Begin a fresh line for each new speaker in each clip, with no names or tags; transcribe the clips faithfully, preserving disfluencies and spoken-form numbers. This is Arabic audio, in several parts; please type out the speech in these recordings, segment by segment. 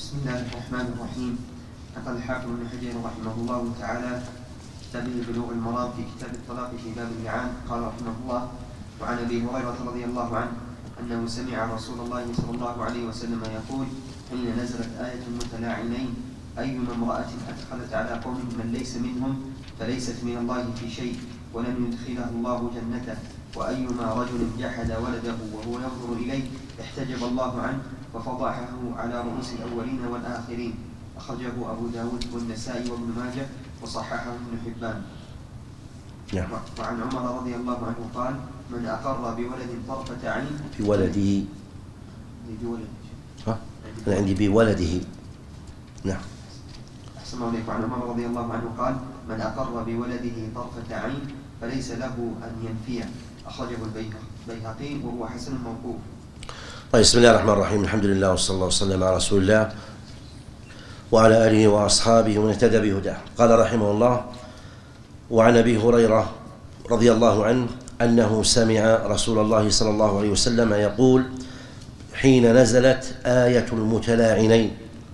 بسم الله الرحمن الرحيم. نقل الحافظ ابن حجر رحمه الله تعالى كتابه بلوغ المرام في كتاب الطلاق في باب اللعان قال رحمه الله: وعن ابي هريره رضي الله عنه انه سمع رسول الله صلى الله عليه وسلم يقول: حين نزلت آية المتلاعنين أيما امرأة أدخلت على قوم من ليس منهم فليست من الله في شيء ولم يدخله الله جنته، وأيما رجل جحد ولده وهو ينظر إليه احتجب الله عنه وفضحه على رؤوس الأولين والآخرين. أخرجه أبو داود والنسائي وابن ماجه وصححه ابن حبان.
نعم.
وعن عمر رضي الله عنه قال: من أقر بولد طرفة عين
بولده
بولد
ها؟ أنا عندي بولده. نعم.
أحسن الله عليك. وعن عمر رضي الله عنه قال: من أقر بولده طرفة عين فليس له أن ينفيه. أخرجه البيهقي وهو حسن موقوف.
طيب، بسم الله الرحمن الرحيم. الحمد لله وصلى الله وسلم على رسول الله وعلى آله وأصحابه ومن اهتدى بهداه. قال رحمه الله: وعن أبي هريرة رضي الله عنه أنه سمع رسول الله صلى الله عليه وسلم يقول: حين نزلت آية المتلاعنين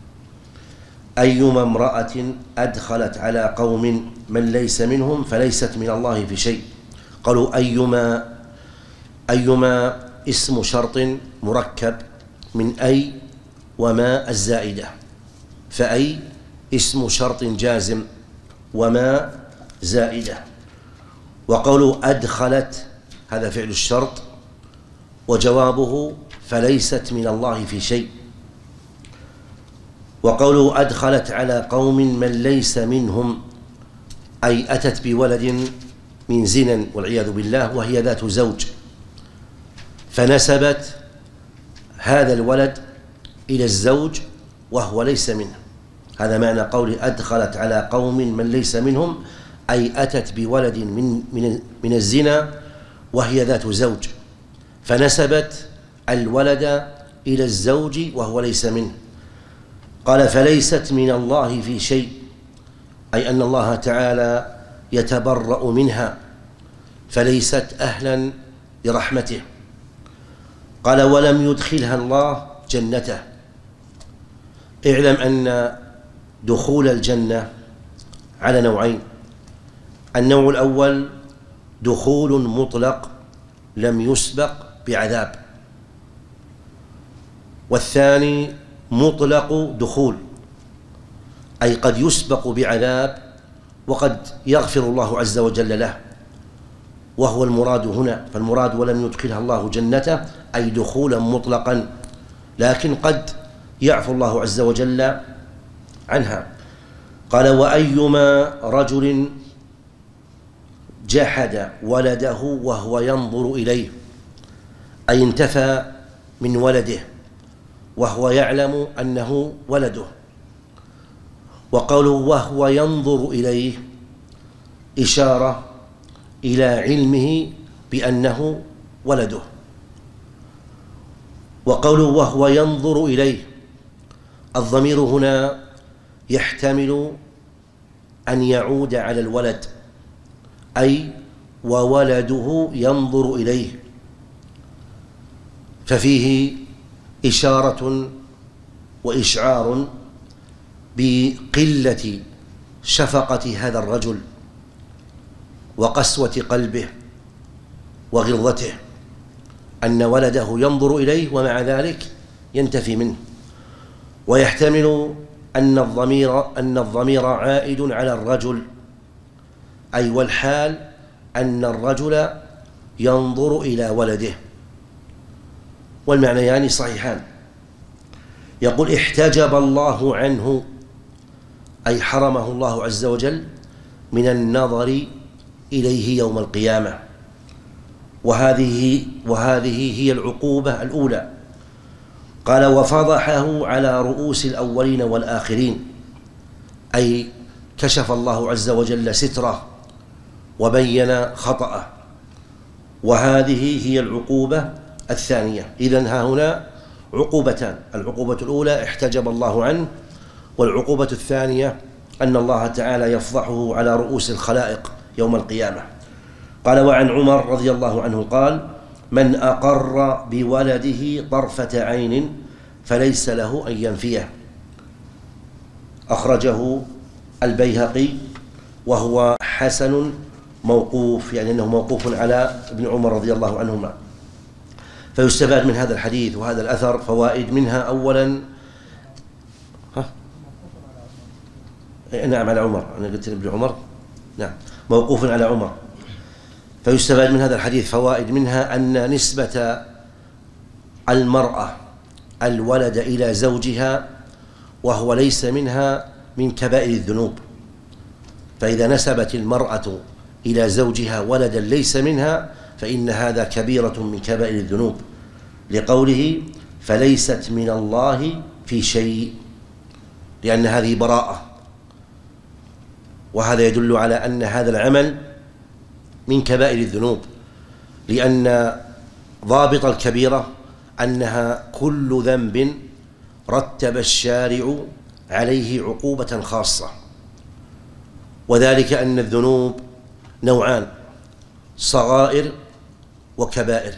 أيما امرأة أدخلت على قوم من ليس منهم فليست من الله في شيء. قالوا: أيما أيما اسم شرط مركب من أي وما الزائدة، فأي اسم شرط جازم وما زائدة. وقولوا أدخلت هذا فعل الشرط وجوابه فليست من الله في شيء. وقولوا أدخلت على قوم من ليس منهم أي أتت بولد من زنا والعياذ بالله وهي ذات زوج، فنسبت هذا الولد إلى الزوج وهو ليس منه. هذا معنى قول أدخلت على قوم من ليس منهم، أي أتت بولد من, من, من الزنا وهي ذات زوج، فنسبت الولد إلى الزوج وهو ليس منه. قال: فليست من الله في شيء، أي أن الله تعالى يتبرأ منها، فليست أهلا لرحمته. قال: ولم يدخلها الله جنته. اعلم أن دخول الجنة على نوعين: النوع الأول دخول مطلق لم يسبق بعذاب، والثاني مطلق دخول، أي قد يسبق بعذاب وقد يغفر الله عز وجل له، وهو المراد هنا. فالمراد ولم يدخلها الله جنته أي دخولا مطلقا، لكن قد يعفو الله عز وجل عنها. قال: وأيما رجل جحد ولده وهو ينظر إليه، أي انتفى من ولده وهو يعلم أنه ولده. وقوله وهو ينظر إليه إشارة إلى علمه بأنه ولده. وقوله وهو ينظر إليه، الضمير هنا يحتمل أن يعود على الولد، أي وولده ينظر إليه، ففيه إشارة وإشعار بقلة شفقة هذا الرجل وقسوة قلبه وغلظته، أن ولده ينظر إليه ومع ذلك ينتفي منه. ويحتمل أن الضمير أن الضمير عائد على الرجل، أي والحال أن الرجل ينظر إلى ولده، والمعنيان صحيحان. يقول: احتجب الله عنه، أي حرمه الله عز وجل من النظر إليه يوم القيامة، وهذه وهذه هي العقوبة الأولى. قال: وفضحه على رؤوس الأولين والآخرين، أي كشف الله عز وجل ستره وبين خطأه، وهذه هي العقوبة الثانية. إذن ها هنا عقوبتان: العقوبة الأولى احتجب الله عنه، والعقوبة الثانية أن الله تعالى يفضحه على رؤوس الخلائق يوم القيامة. قال: وعن عمر رضي الله عنه قال: من أقر بولده طرفة عين فليس له أن ينفيه. أخرجه البيهقي وهو حسن موقوف، يعني أنه موقوف على ابن عمر رضي الله عنهما. فيستفاد من هذا الحديث وهذا الأثر فوائد، منها أولا ها؟ نعم على عمر، أنا قلت ابن عمر، نعم موقوف على عمر. فيستفاد من هذا الحديث فوائد، منها أن نسبة المرأة الولد إلى زوجها وهو ليس منها من كبائر الذنوب، فإذا نسبت المرأة إلى زوجها ولدا ليس منها فإن هذا كبيرة من كبائر الذنوب، لقوله فليست من الله في شيء، لأن هذه براءة، وهذا يدل على أن هذا العمل من كبائر الذنوب، لأن ضابط الكبيرة أنها كل ذنب رتب الشارع عليه عقوبة خاصة، وذلك أن الذنوب نوعان: صغائر وكبائر،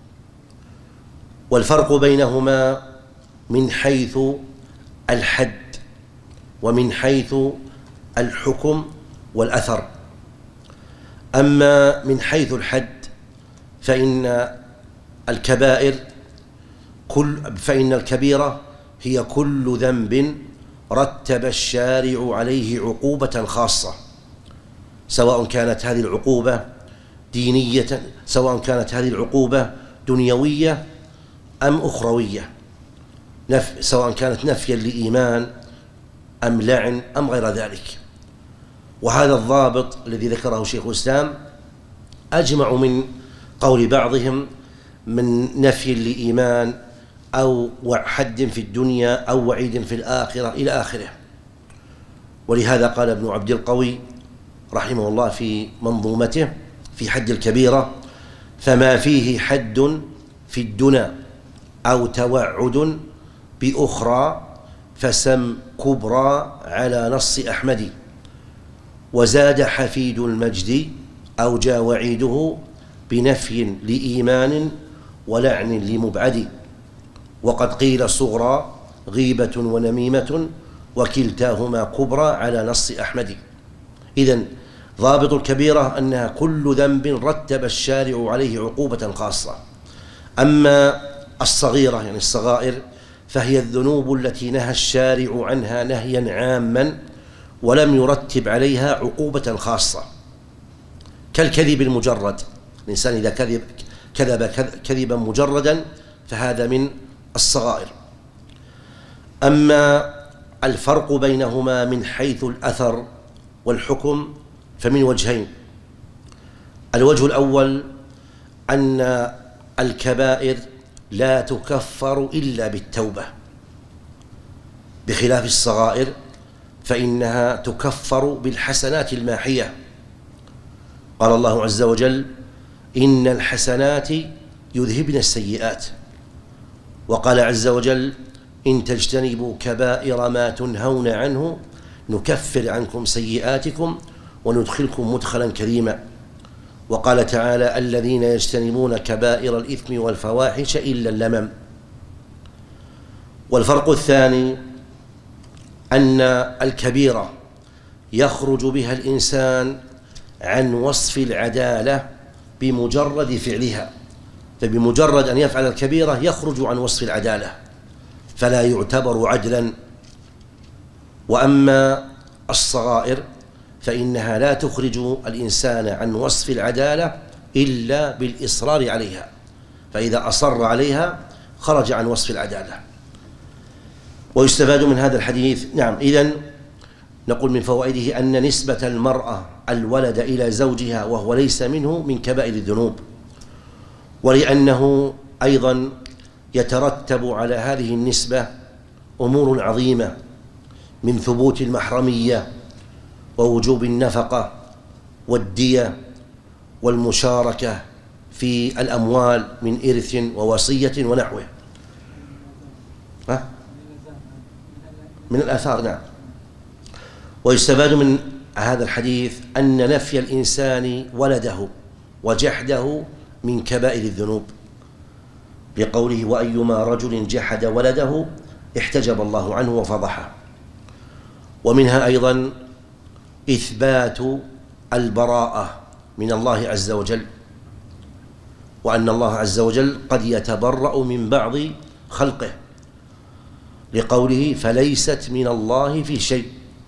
والفرق بينهما من حيث الحد ومن حيث الحكم والأثر. أما من حيث الحد فإن الكبائر كل فإن الكبيرة هي كل ذنب رتب الشارع عليه عقوبة خاصة، سواء كانت هذه العقوبة دينية، سواء كانت هذه العقوبة دنيوية أم أخروية، نف سواء كانت نفيا لإيمان أم لعن أم غير ذلك. وهذا الضابط الذي ذكره شيخ الإسلام أجمع من قول بعضهم من نفي لإيمان أو حد في الدنيا أو وعيد في الآخرة إلى آخره. ولهذا قال ابن عبد القوي رحمه الله في منظومته في حد الكبيرة: فما فيه حد في الدنا أو توعد بأخرى فسم كبرى على نص أحمد، وزاد حفيد المجد أو جاء وعيده بنفي لإيمان ولعن لمبعد، وقد قيل صغرى غيبة ونميمة وكلتاهما كبرى على نص أحمد. إذن ضابط الكبيرة أنها كل ذنب رتب الشارع عليه عقوبة خاصة. أما الصغيرة يعني الصغائر فهي الذنوب التي نهى الشارع عنها نهيا عاما ولم يرتب عليها عقوبة خاصة، كالكذب المجرد، الإنسان إذا كذب كذب كذبا مجردا فهذا من الصغائر. أما الفرق بينهما من حيث الأثر والحكم فمن وجهين: الوجه الأول أن الكبائر لا تكفر إلا بالتوبة، بخلاف الصغائر فإنها تكفر بالحسنات الماحية. قال الله عز وجل: إن الحسنات يذهبن السيئات. وقال عز وجل: إن تجتنبوا كبائر ما تنهون عنه نكفر عنكم سيئاتكم وندخلكم مدخلا كريما. وقال تعالى: الذين يجتنبون كبائر الإثم والفواحش إلا اللمم. والفرق الثاني أن الكبيرة يخرج بها الإنسان عن وصف العدالة بمجرد فعلها، فبمجرد أن يفعل الكبيرة يخرج عن وصف العدالة فلا يعتبر عدلا. وأما الصغائر فإنها لا تخرج الإنسان عن وصف العدالة إلا بالإصرار عليها، فإذا أصر عليها خرج عن وصف العدالة. ويستفاد من هذا الحديث نعم إذن نقول من فوائده أن نسبة المرأة الولد إلى زوجها وهو ليس منه من كبائر الذنوب، ولأنه أيضا يترتب على هذه النسبة أمور عظيمة من ثبوت المحرمية ووجوب النفقة والدية والمشاركة في الأموال من إرث ووصية ونحوه. ها؟ من الآثار نعم. ويستفاد من هذا الحديث أن نفي الإنسان ولده وجحده من كبائر الذنوب، لقوله: وأيما رجل جحد ولده احتجب الله عنه وفضحه. ومنها أيضا إثبات البراءة من الله عز وجل، وأن الله عز وجل قد يتبرأ من بعض خلقه، لقوله فليست من الله في شيء.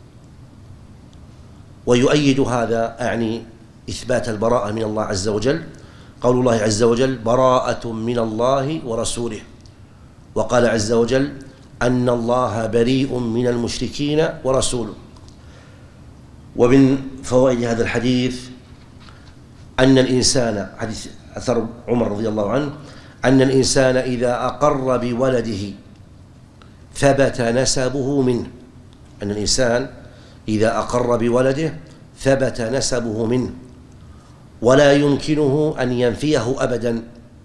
ويؤيد هذا أعني إثبات البراءة من الله عز وجل قول الله عز وجل براءة من الله ورسوله، وقال عز وجل أن الله بريء من المشركين ورسوله. ومن فوائد هذا الحديث أن الإنسان، حديث أثر عمر رضي الله عنه، أن الإنسان إذا أقر بولده ثبت نسبه منه، أن الإنسان إذا أقر بولده ثبت نسبه منه ولا يمكنه أن ينفيه أبدا،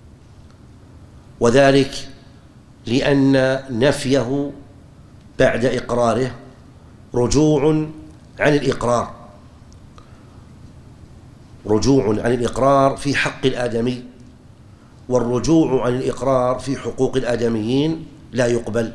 وذلك لأن نفيه بعد إقراره رجوع عن الإقرار رجوع عن الإقرار في حق الآدمي، والرجوع عن الإقرار في حقوق الآدميين لا يقبل.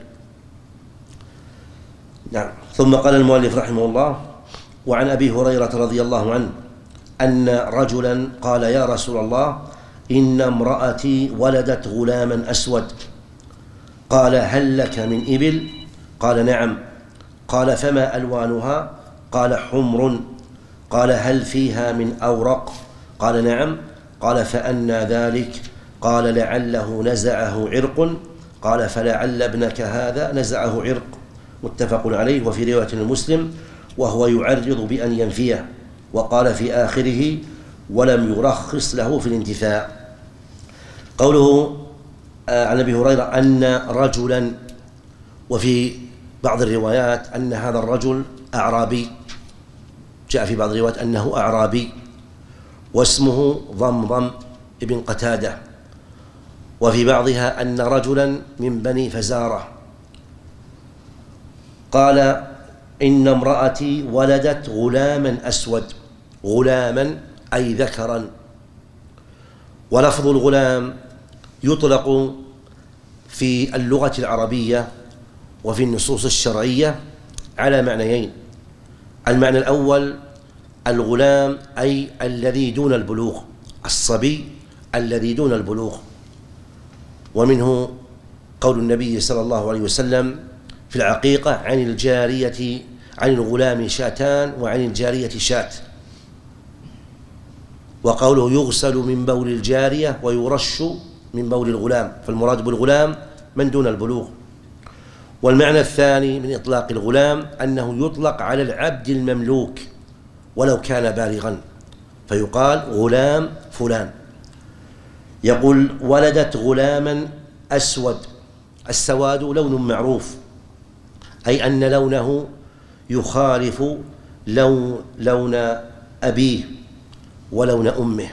نعم. ثم قال المؤلف رحمه الله: وعن أبي هريرة رضي الله عنه أن رجلا قال يا رسول الله إن امرأتي ولدت غلاما أسود. قال هل لك من إبل؟ قال نعم. قال فما ألوانها؟ قال حمر. قال هل فيها من أورق؟ قال نعم. قال فأنى ذلك؟ قال لعله نزعه عرق. قال فلعل ابنك هذا نزعه عرق. متفق عليه. وفي رواية المسلم وهو يعرض بأن ينفيه، وقال في آخره ولم يرخص له في الانتفاع. قوله عن أبي هريرة أن رجلا، وفي بعض الروايات أن هذا الرجل أعرابي، جاء في بعض الروايات أنه أعرابي واسمه ضمضم ابن قتادة، وفي بعضها أن رجلا من بني فزارة. قال إن امرأتي ولدت غلاما أسود، غلاما أي ذكرا. ولفظ الغلام يطلق في اللغة العربية وفي النصوص الشرعية على معنيين: المعنى الأول الغلام أي الذي دون البلوغ، الصبي الذي دون البلوغ، ومنه قول النبي صلى الله عليه وسلم في العقيقة عن الجارية عن الغلام شاتان وعن الجارية شات، وقوله يغسل من بول الجارية ويرش من بول الغلام، فالمراد بالغلام من دون البلوغ. والمعنى الثاني من إطلاق الغلام أنه يطلق على العبد المملوك ولو كان بالغا، فيقال غلام فلان. يقول ولدت غلاما أسود، السواد لون معروف، أي أن لونه يخالف لون لون أبيه ولون أمه.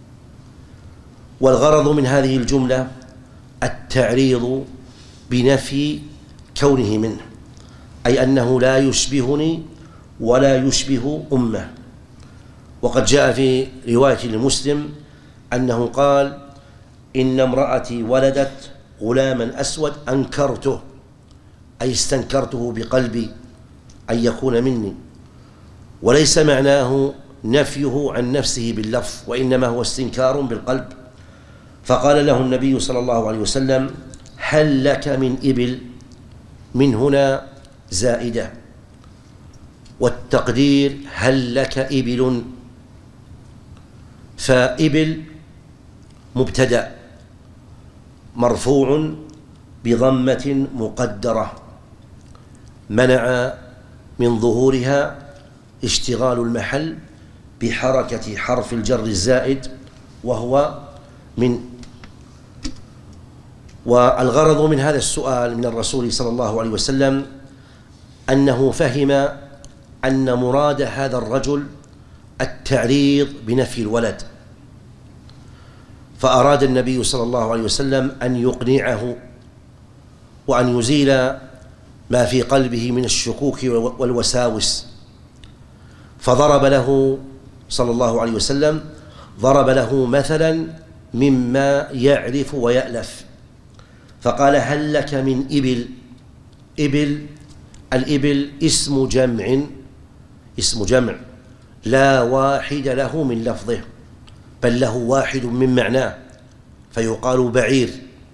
والغرض من هذه الجملة التعريض بنفي كونه منه، أي أنه لا يشبهني ولا يشبه أمه. وقد جاء في رواية لمسلم أنه قال إن امرأتي ولدت غلاما أسود أنكرته، أي استنكرته بقلبي أن يكون مني، وليس معناه نفيه عن نفسه باللفظ، وإنما هو استنكار بالقلب. فقال له النبي صلى الله عليه وسلم هل لك من إبل؟ من هنا زائدة، والتقدير هل لك إبل؟ فإبل مبتدأ مرفوع بضمة مقدرة منع من ظهورها اشتغال المحل بحركة حرف الجر الزائد وهو من. والغرض من هذا السؤال من الرسول صلى الله عليه وسلم أنه فهم أن مراد هذا الرجل التعريض بنفي الولد، فأراد النبي صلى الله عليه وسلم أن يقنعه وأن يزيل ما في قلبه من الشكوك والوساوس، فضرب له صلى الله عليه وسلم ضرب له مثلا مما يعرف ويألف، فقال هل لك من إبل؟ إبل الإبل اسم جمع اسم جمع لا واحد له من لفظه، بل له واحد من معناه، فيقال بعير.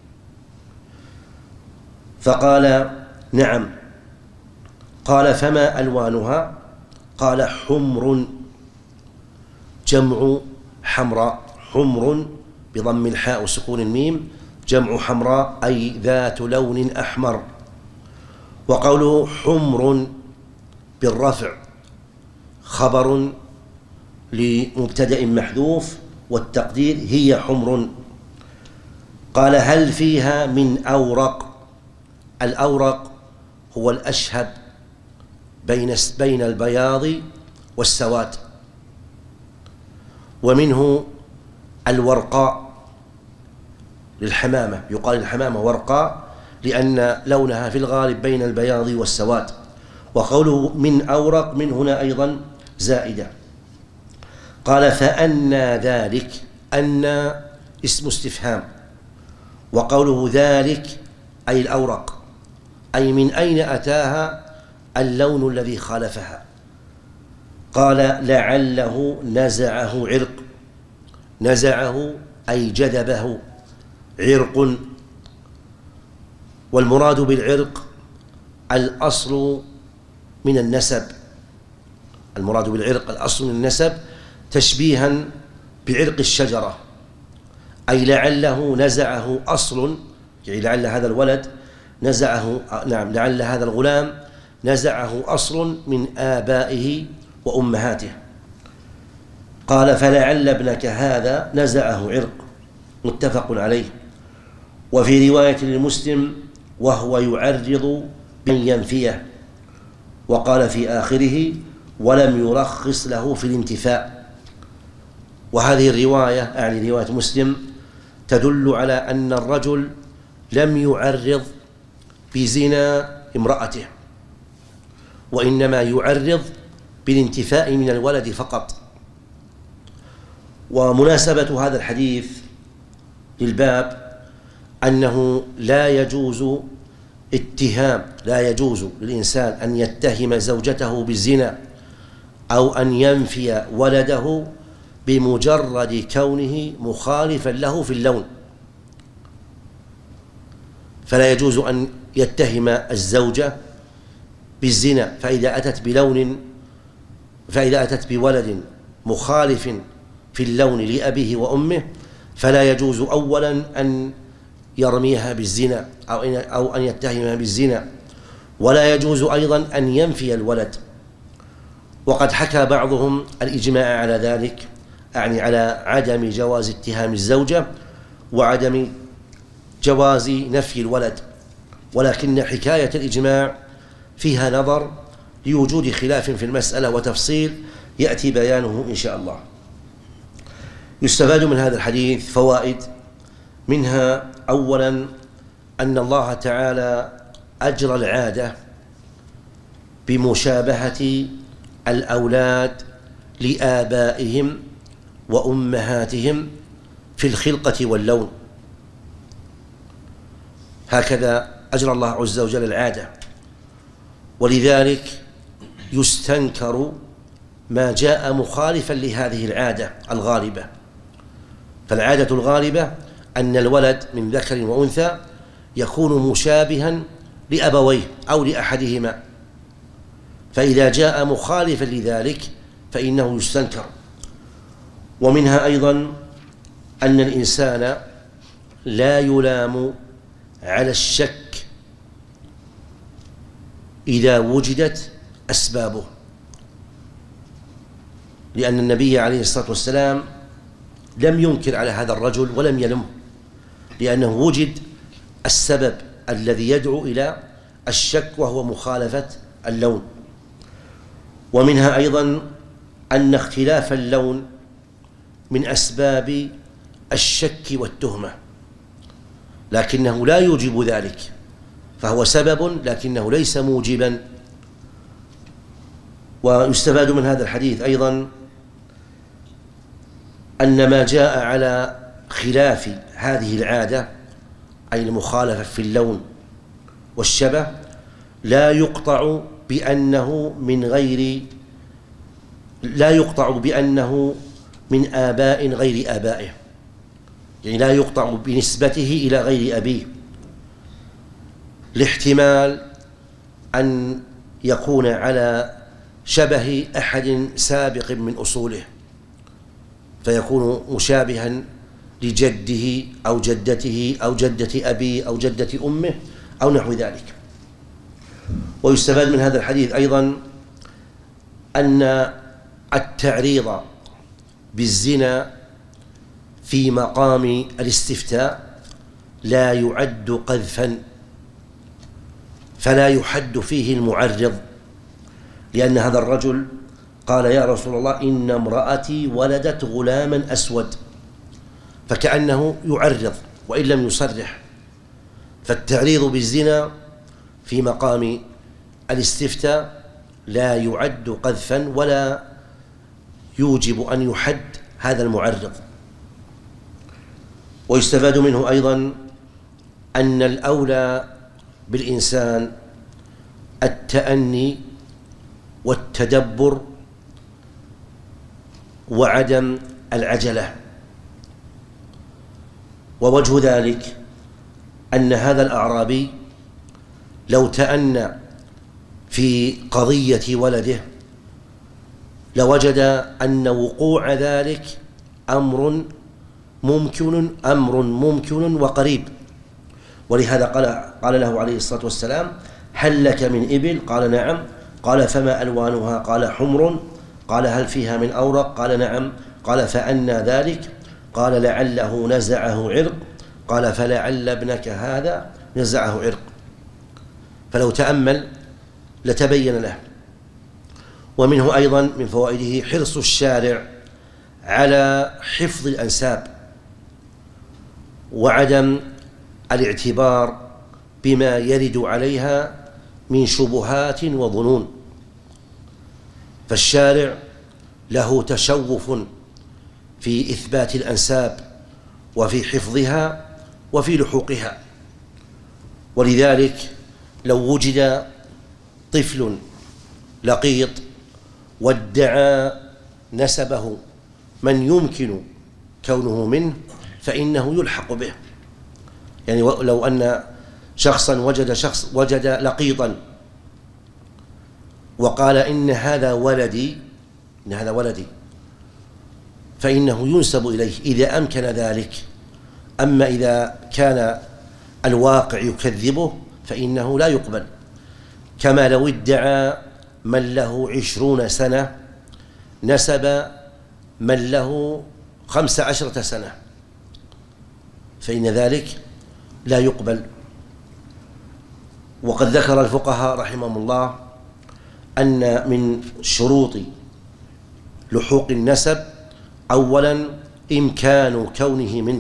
فقال نعم. قال فما ألوانها؟ قال حمر، جمع حمراء، حمر بضم الحاء وسكون الميم، جمع حمراء أي ذات لون أحمر. وقوله حمر بالرفع خبر لمبتدأ محذوف، والتقدير هي حمر. قال هل فيها من أورق؟ الأورق هو الأشهب بين بين البياض والسواد، ومنه الورقاء للحمامة، يقال للحمامة ورقاء لأن لونها في الغالب بين البياض والسواد. وقوله من أورق من هنا أيضا زائدة. قال فأنى ذلك، أن اسم استفهام، وقوله ذلك أي الأورق، أي من أين أتاها اللون الذي خالفها. قال لعله نزعه عرق، نزعه أي جذبه عرق. والمراد بالعرق الأصل من النسب، المراد بالعرق الأصل من النسب تشبيها بعرق الشجرة، أي لعله نزعه أصل، يعني لعل هذا الولد نزعه، نعم لعل هذا الغلام نزعه أصل من آبائه وأمهاته. قال فلعل ابنك هذا نزعه عرق، متفق عليه. وفي رواية للمسلم وهو يعرض بأن ينفيه، وقال في آخره ولم يرخص له في الانتفاء. وهذه الرواية أعني رواية مسلم تدل على أن الرجل لم يعرض بزنا امرأته، وإنما يعرض بالانتفاء من الولد فقط. ومناسبة هذا الحديث للباب أنه لا يجوز اتهام، لا يجوز للإنسان أن يتهم زوجته بالزنا أو أن ينفي ولده بمجرد كونه مخالفا له في اللون. فلا يجوز أن يتهم الزوجة بالزنا، فإذا أتت بلون فإذا أتت بولد مخالف في اللون لأبيه وأمه فلا يجوز أولا أن يرميها بالزنا أو أو أن يتهمها بالزنا، ولا يجوز أيضا أن ينفي الولد. وقد حكى بعضهم الإجماع على ذلك، أعني على عدم جواز اتهام الزوجة وعدم جواز نفي الولد، ولكن حكاية الإجماع فيها نظر لوجود خلاف في المسألة وتفصيل يأتي بيانه إن شاء الله. يستفاد من هذا الحديث فوائد، منها أولا أن الله تعالى أجرى العادة بمشابهة الأولاد لآبائهم وأمهاتهم في الخلقة واللون، هكذا أجرى الله عز وجل العادة. ولذلك يستنكر ما جاء مخالفا لهذه العادة الغالبة. فالعادة الغالبة أن الولد من ذكر وأنثى يكون مشابها لأبويه أو لأحدهما، فإذا جاء مخالفا لذلك فإنه يستنكر. ومنها أيضا أن الإنسان لا يلام على الشك إذا وجدت أسبابه، لأن النبي عليه الصلاة والسلام لم ينكر على هذا الرجل ولم يلمه، لأنه وجد السبب الذي يدعو إلى الشك وهو مخالفة اللون. ومنها أيضا أن اختلاف اللون من أسباب الشك والتهمة، لكنه لا يوجب ذلك، فهو سبب لكنه ليس موجبا. ويستفاد من هذا الحديث أيضا أن ما جاء على خلاف هذه العادة أي المخالفة في اللون والشبه لا يقطع بأنه من غير لا يقطع بأنه من آباء غير آبائه، يعني لا يقطع بنسبته إلى غير أبيه، لاحتمال أن يكون على شبه أحد سابق من أصوله فيكون مشابها لجده أو جدته أو جدة أبيه أو جدة أمه أو نحو ذلك. ويستفاد من هذا الحديث أيضا أن التعريض بالزنا في مقام الاستفتاء لا يعد قذفا، فلا يحد فيه المعرض، لأن هذا الرجل قال يا رسول الله إن امرأتي ولدت غلاما أسود، فكأنه يعرض وإن لم يصرح. فالتعريض بالزنا في مقام الاستفتاء لا يعد قذفا ولا يوجب أن يحد هذا المعرض. ويستفاد منه أيضا أن الأولى بالإنسان التأني والتدبر وعدم العجلة. ووجه ذلك أن هذا الأعرابي لو تأنى في قضية ولده لوجد أن وقوع ذلك أمر ممكن أمر ممكن وقريب. ولهذا قال قال له عليه الصلاة والسلام هل لك من إبل؟ قال نعم. قال فما ألوانها؟ قال حمر. قال هل فيها من أورق؟ قال نعم. قال فأنى ذلك؟ قال لعله نزعه عرق. قال فلعل ابنك هذا نزعه عرق. فلو تأمل لتبين له. ومنه أيضا من فوائده حرص الشارع على حفظ الأنساب وعدم الاعتبار بما يرد عليها من شبهات وظنون. فالشارع له تشوف في إثبات الأنساب وفي حفظها وفي لحوقها. ولذلك لو وجد طفل لقيط وادعى نسبه من يمكن كونه منه فإنه يلحق به. يعني لو أن شخصا وجد شخص وجد لقيطا وقال إن هذا ولدي إن هذا ولدي فإنه ينسب إليه إذا أمكن ذلك. أما إذا كان الواقع يكذبه فإنه لا يقبل. كما لو ادعى من له عشرون سنة نسب من له خمس عشرة سنة فإن ذلك لا يقبل. وقد ذكر الفقهاء رحمهم الله أن من شروط لحوق النسب أولا إمكان كونه منه،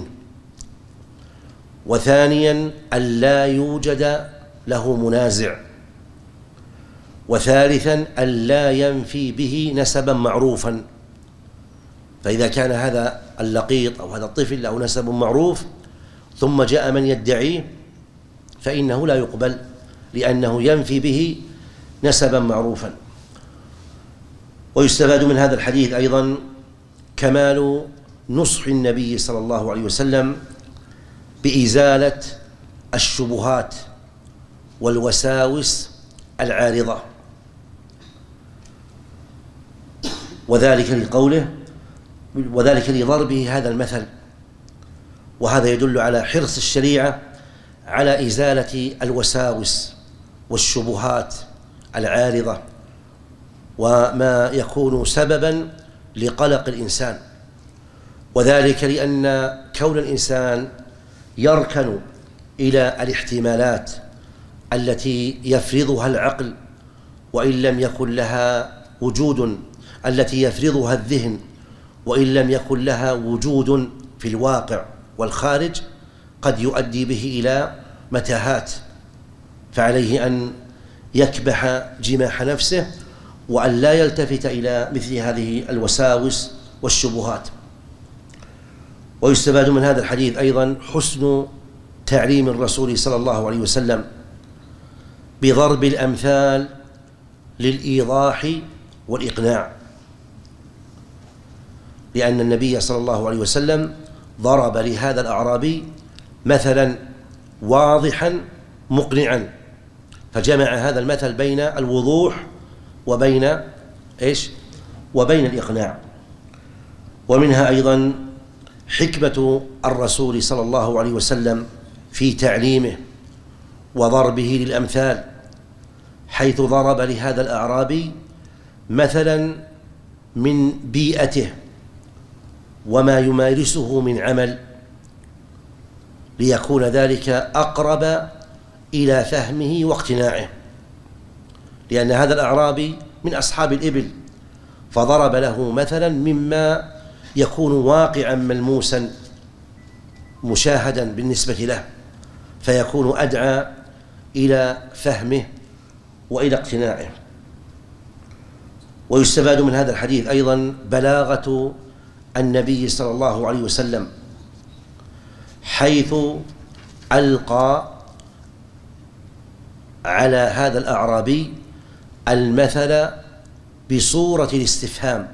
وثانيا ألا يوجد له منازع، وثالثا ألا ينفي به نسبا معروفا. فإذا كان هذا اللقيط أو هذا الطفل له نسب معروف ثم جاء من يدعيه فإنه لا يقبل لأنه ينفي به نسبا معروفا. ويستفاد من هذا الحديث أيضا كمال نصح النبي صلى الله عليه وسلم بإزالة الشبهات والوساوس العارضة، وذلك لقوله وذلك لضربه هذا المثل. وهذا يدل على حرص الشريعة على إزالة الوساوس والشبهات العارضة وما يكون سببا لقلق الإنسان. وذلك لأن كون الإنسان يركن إلى الاحتمالات التي يفرضها العقل وإن لم يكن لها وجود، التي يفرضها الذهن وإن لم يكن لها وجود في الواقع والخارج، قد يؤدي به إلى متاهات. فعليه أن يكبح جماح نفسه وأن لا يلتفت إلى مثل هذه الوساوس والشبهات. ويستفاد من هذا الحديث أيضا حسن تعليم الرسول صلى الله عليه وسلم بضرب الأمثال للإيضاح والإقناع، لأن النبي صلى الله عليه وسلم ضرب لهذا الأعرابي مثلا واضحا مقنعا، فجمع هذا المثل بين الوضوح وبين إيش؟ وبين الإقناع. ومنها أيضا حكمة الرسول صلى الله عليه وسلم في تعليمه وضربه للأمثال، حيث ضرب لهذا الأعرابي مثلا من بيئته وما يمارسه من عمل، ليكون ذلك أقرب إلى فهمه واقتناعه، لأن هذا الأعرابي من أصحاب الإبل، فضرب له مثلا مما يكون واقعا ملموسا مشاهدا بالنسبة له، فيكون أدعى إلى فهمه وإلى اقتناعه. ويستفاد من هذا الحديث أيضا بلاغة النبي صلى الله عليه وسلم، حيث ألقى على هذا الأعرابي المثل بصورة الاستفهام،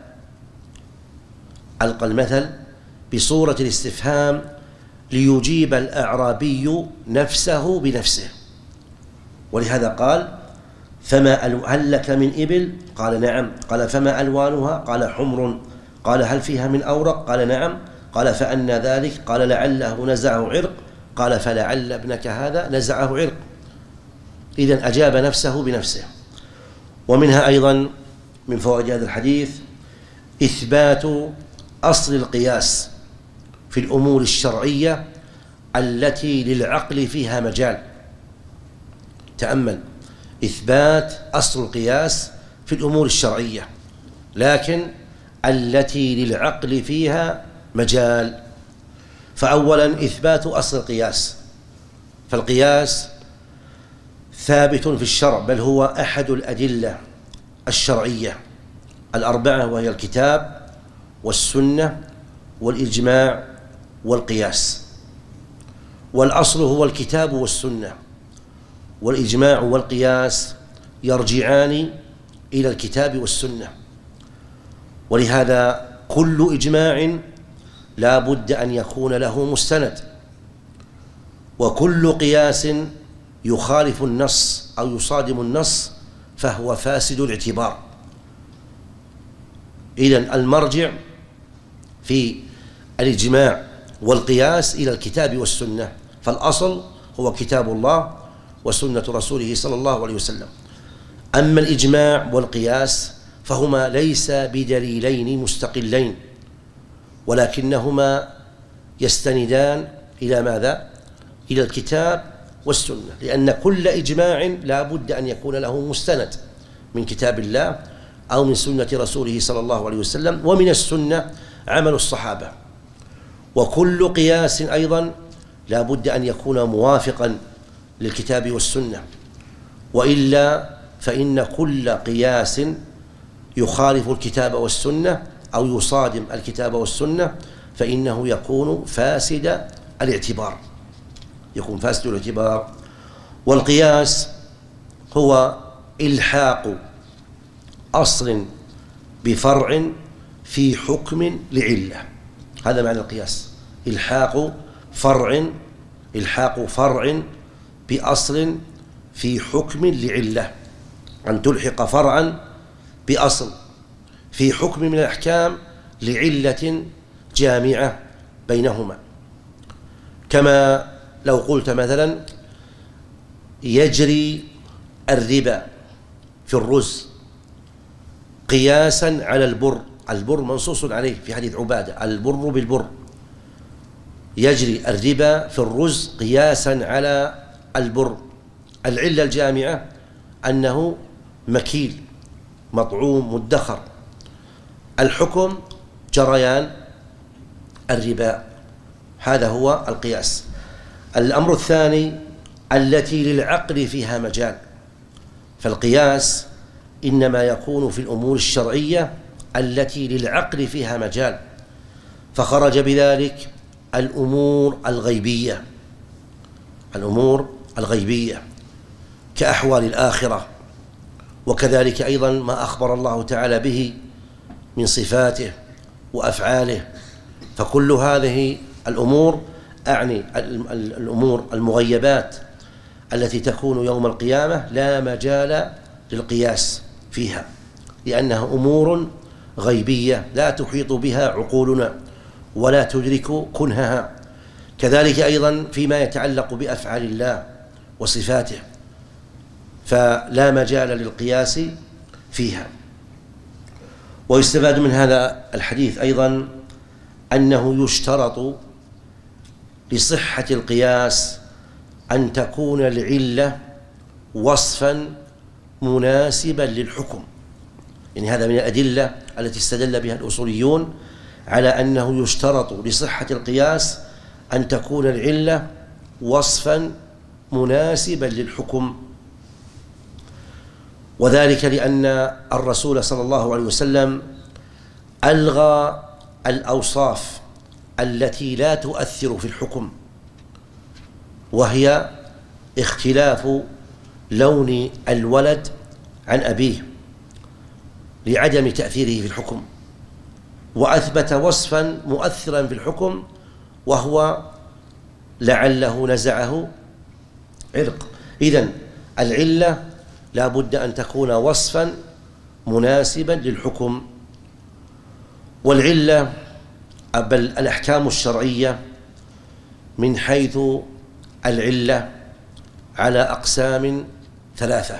ألقى المثل بصورة الاستفهام ليجيب الأعرابي نفسه بنفسه. ولهذا قال: فما هل لك من إبل؟ قال: نعم. قال: فما ألوانها؟ قال: حمر. قال: هل فيها من أورق؟ قال: نعم. قال: فأنى ذلك؟ قال: لعله نزعه عرق. قال: فلعل ابنك هذا نزعه عرق. إذن أجاب نفسه بنفسه. ومنها أيضا من فوائد هذا الحديث إثبات أصل القياس في الأمور الشرعية التي للعقل فيها مجال. تأمل: إثبات أصل القياس في الأمور الشرعية، لكن التي للعقل فيها مجال. فأولا إثبات أصل القياس، فالقياس ثابت في الشرع، بل هو أحد الأدلة الشرعية الأربعة، وهي الكتاب والسنة والإجماع والقياس. والأصل هو الكتاب والسنة، والإجماع والقياس يرجعان إلى الكتاب والسنة. ولهذا كل إجماع لا بد أن يكون له مستند، وكل قياس يخالف النص أو يصادم النص فهو فاسد الاعتبار. إذن المرجع في الإجماع والقياس إلى الكتاب والسنة، فالأصل هو كتاب الله وسنة رسوله صلى الله عليه وسلم. أما الإجماع والقياس فهما ليس بدليلين مستقلين، ولكنهما يستندان إلى ماذا؟ إلى الكتاب والسنة، لأن كل إجماع لا بد أن يكون له مستند من كتاب الله أو من سنة رسوله صلى الله عليه وسلم، ومن السنة عمل الصحابة. وكل قياس أيضا لا بد أن يكون موافقا للكتاب والسنة، وإلا فإن كل قياس يخالف الكتاب والسنة أو يصادم الكتاب والسنة فإنه يكون فاسد الاعتبار، يكون فاسد الاعتبار. والقياس هو إلحاق أصل بفرع في حكم لعلة، هذا معنى القياس، إلحاق فرع إلحاق فرع بأصل في حكم لعلة، أن تلحق فرعا بأصل في حكم من الأحكام لعلة جامعة بينهما. كما لو قلت مثلا: يجري الربا في الرز قياسا على البر، البر منصوص عليه في حديث عبادة: البر بالبر. يجري الربا في الرز قياسا على البر، العلة الجامعة أنه مكيل مطعوم مدخر، الحكم جريان الربا، هذا هو القياس. الأمر الثاني التي للعقل فيها مجال، فالقياس إنما يكون في الأمور الشرعية التي للعقل فيها مجال، فخرج بذلك الأمور الغيبية الأمور الغيبية كأحوال الآخرة، وكذلك أيضا ما أخبر الله تعالى به من صفاته وأفعاله. فكل هذه الأمور، أعني الأمور المغيبات التي تكون يوم القيامة، لا مجال للقياس فيها، لأنها أمور غيبية لا تحيط بها عقولنا ولا تدرك كنهها. كذلك أيضا فيما يتعلق بأفعال الله وصفاته، فلا مجال للقياس فيها. ويستفاد من هذا الحديث أيضا أنه يشترط لصحة القياس أن تكون العلة وصفا مناسبا للحكم. يعني هذا من الأدلة التي استدل بها الأصوليون على أنه يشترط لصحة القياس أن تكون العلة وصفا مناسبا للحكم، وذلك لأن الرسول صلى الله عليه وسلم ألغى الأوصاف التي لا تؤثر في الحكم، وهي اختلاف لون الولد عن أبيه لعدم تأثيره في الحكم، وأثبت وصفا مؤثرا في الحكم وهو لعله نزعه عرق. إذن العلة لا بد أن تكون وصفا مناسبا للحكم. والعلة بل الأحكام الشرعية من حيث العلة على أقسام ثلاثة.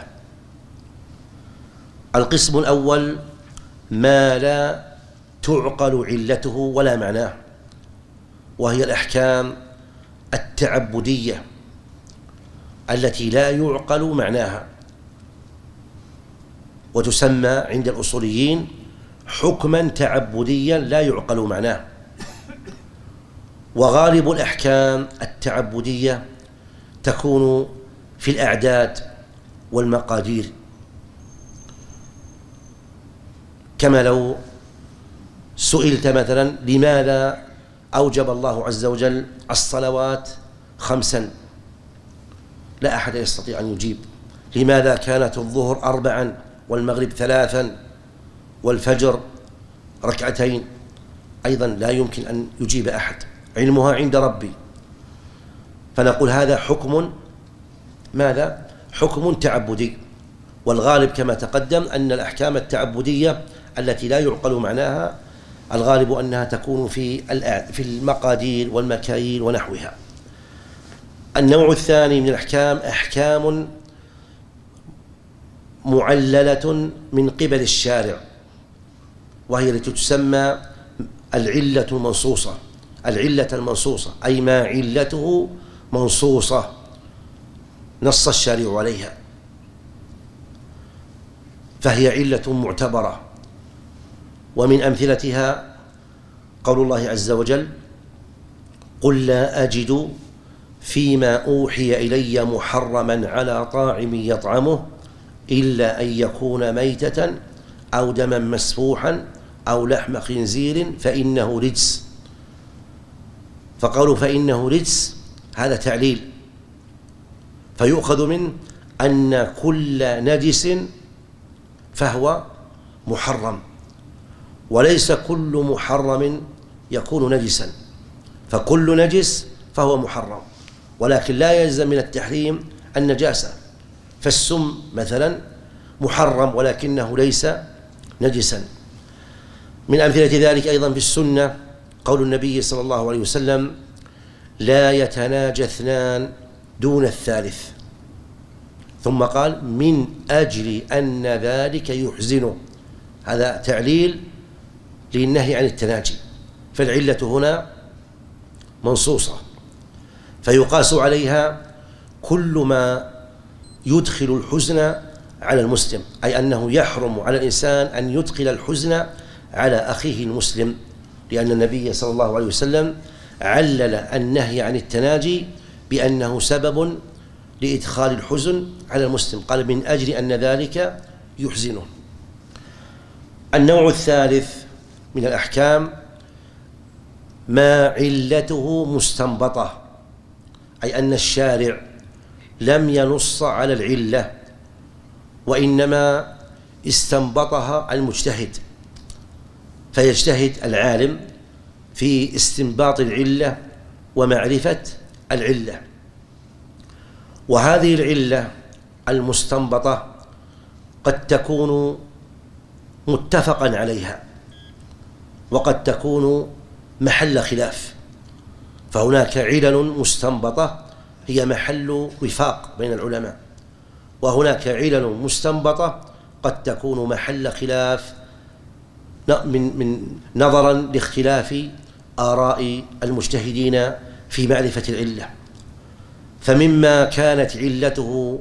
القسم الأول ما لا تعقل علته ولا معناه، وهي الأحكام التعبدية التي لا يعقل معناها، وتسمى عند الأصوليين حكما تعبديا لا يعقل معناه. وغالب الأحكام التعبدية تكون في الأعداد والمقادير، كما لو سئلت مثلا لماذا أوجب الله عز وجل الصلوات خمسا، لا أحد يستطيع أن يجيب. لماذا كانت الظهر أربعا والمغرب ثلاثا والفجر ركعتين؟ أيضا لا يمكن أن يجيب أحد، علمها عند ربي. فنقول هذا حكم ماذا؟ حكم تعبدي. والغالب كما تقدم أن الأحكام التعبدية التي لا يعقل معناها الغالب أنها تكون في في المقادير والمكاييل ونحوها. النوع الثاني من الأحكام أحكام معللة من قبل الشارع، وهي التي تسمى العلة المنصوصة. العلة المنصوصة أي ما علته منصوصة نص الشارع عليها، فهي علة معتبرة. ومن أمثلتها قول الله عز وجل: قل لا أجد فيما أوحي إلي محرما على طاعم يطعمه إلا أن يكون ميتة أو دما مسفوحا أو لحم خنزير فإنه رجس. فقالوا فإنه رجس هذا تعليل، فيؤخذ منه أن كل نجس فهو محرم، وليس كل محرم يكون نجسا، فكل نجس فهو محرم، ولكن لا يلزم من التحريم النجاسة. فالسم مثلا محرم ولكنه ليس نجسا. من أمثلة ذلك أيضا في السنة قول النبي صلى الله عليه وسلم: لا يتناجى اثنان دون الثالث، ثم قال: من أجل أن ذلك يحزنه. هذا تعليل للنهي عن التناجي، فالعلة هنا منصوصة، فيقاس عليها كل ما يدخل الحزن على المسلم، أي أنه يحرم على الإنسان أن يدخل الحزن على أخيه المسلم، لأن النبي صلى الله عليه وسلم علل النهي عن التناجي بأنه سبب لإدخال الحزن على المسلم، قال: من أجل أن ذلك يحزنه. النوع الثالث من الأحكام ما علته مستنبطة، أي أن الشارع لم ينص على العلة، وإنما استنبطها المجتهد، فيجتهد العالم في استنباط العلة ومعرفة العلة. وهذه العلة المستنبطة قد تكون متفقا عليها، وقد تكون محل خلاف، فهناك علل مستنبطة هي محل وفاق بين العلماء، وهناك علل مستنبطة قد تكون محل خلاف من من نظرا لاختلاف آراء المجتهدين في معرفة العلة. فمما كانت علته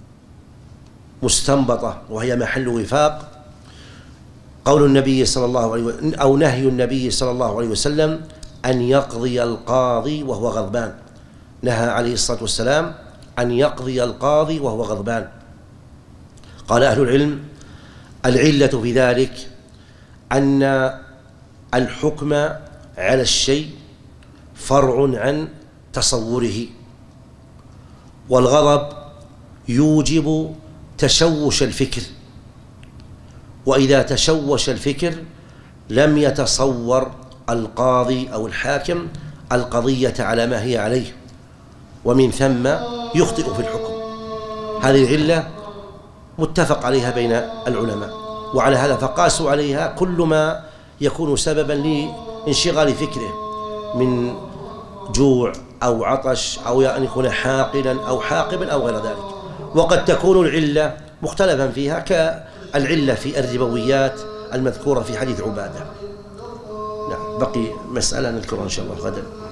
مستنبطة وهي محل وفاق قول النبي صلى الله عليه وسلم أو نهي النبي صلى الله عليه وسلم أن يقضي القاضي وهو غضبان. نهى عليه الصلاة والسلام أن يقضي القاضي وهو غضبان. قال أهل العلم: العلة في ذلك أن الحكم على الشيء فرع عن تصوره، والغضب يوجب تشوش الفكر، وإذا تشوش الفكر لم يتصور القاضي أو الحاكم القضية على ما هي عليه، ومن ثم يخطئ في الحكم. هذه العلة متفق عليها بين العلماء، وعلى هذا فقاسوا عليها كل ما يكون سببا لانشغال فكره من جوع أو عطش أو أن يكون حاقلا أو حاقبا أو غير ذلك. وقد تكون العلة مختلفا فيها كالعلة في الربويات المذكورة في حديث عبادة. نعم، بقي مسألة نذكرها إن شاء الله غدا.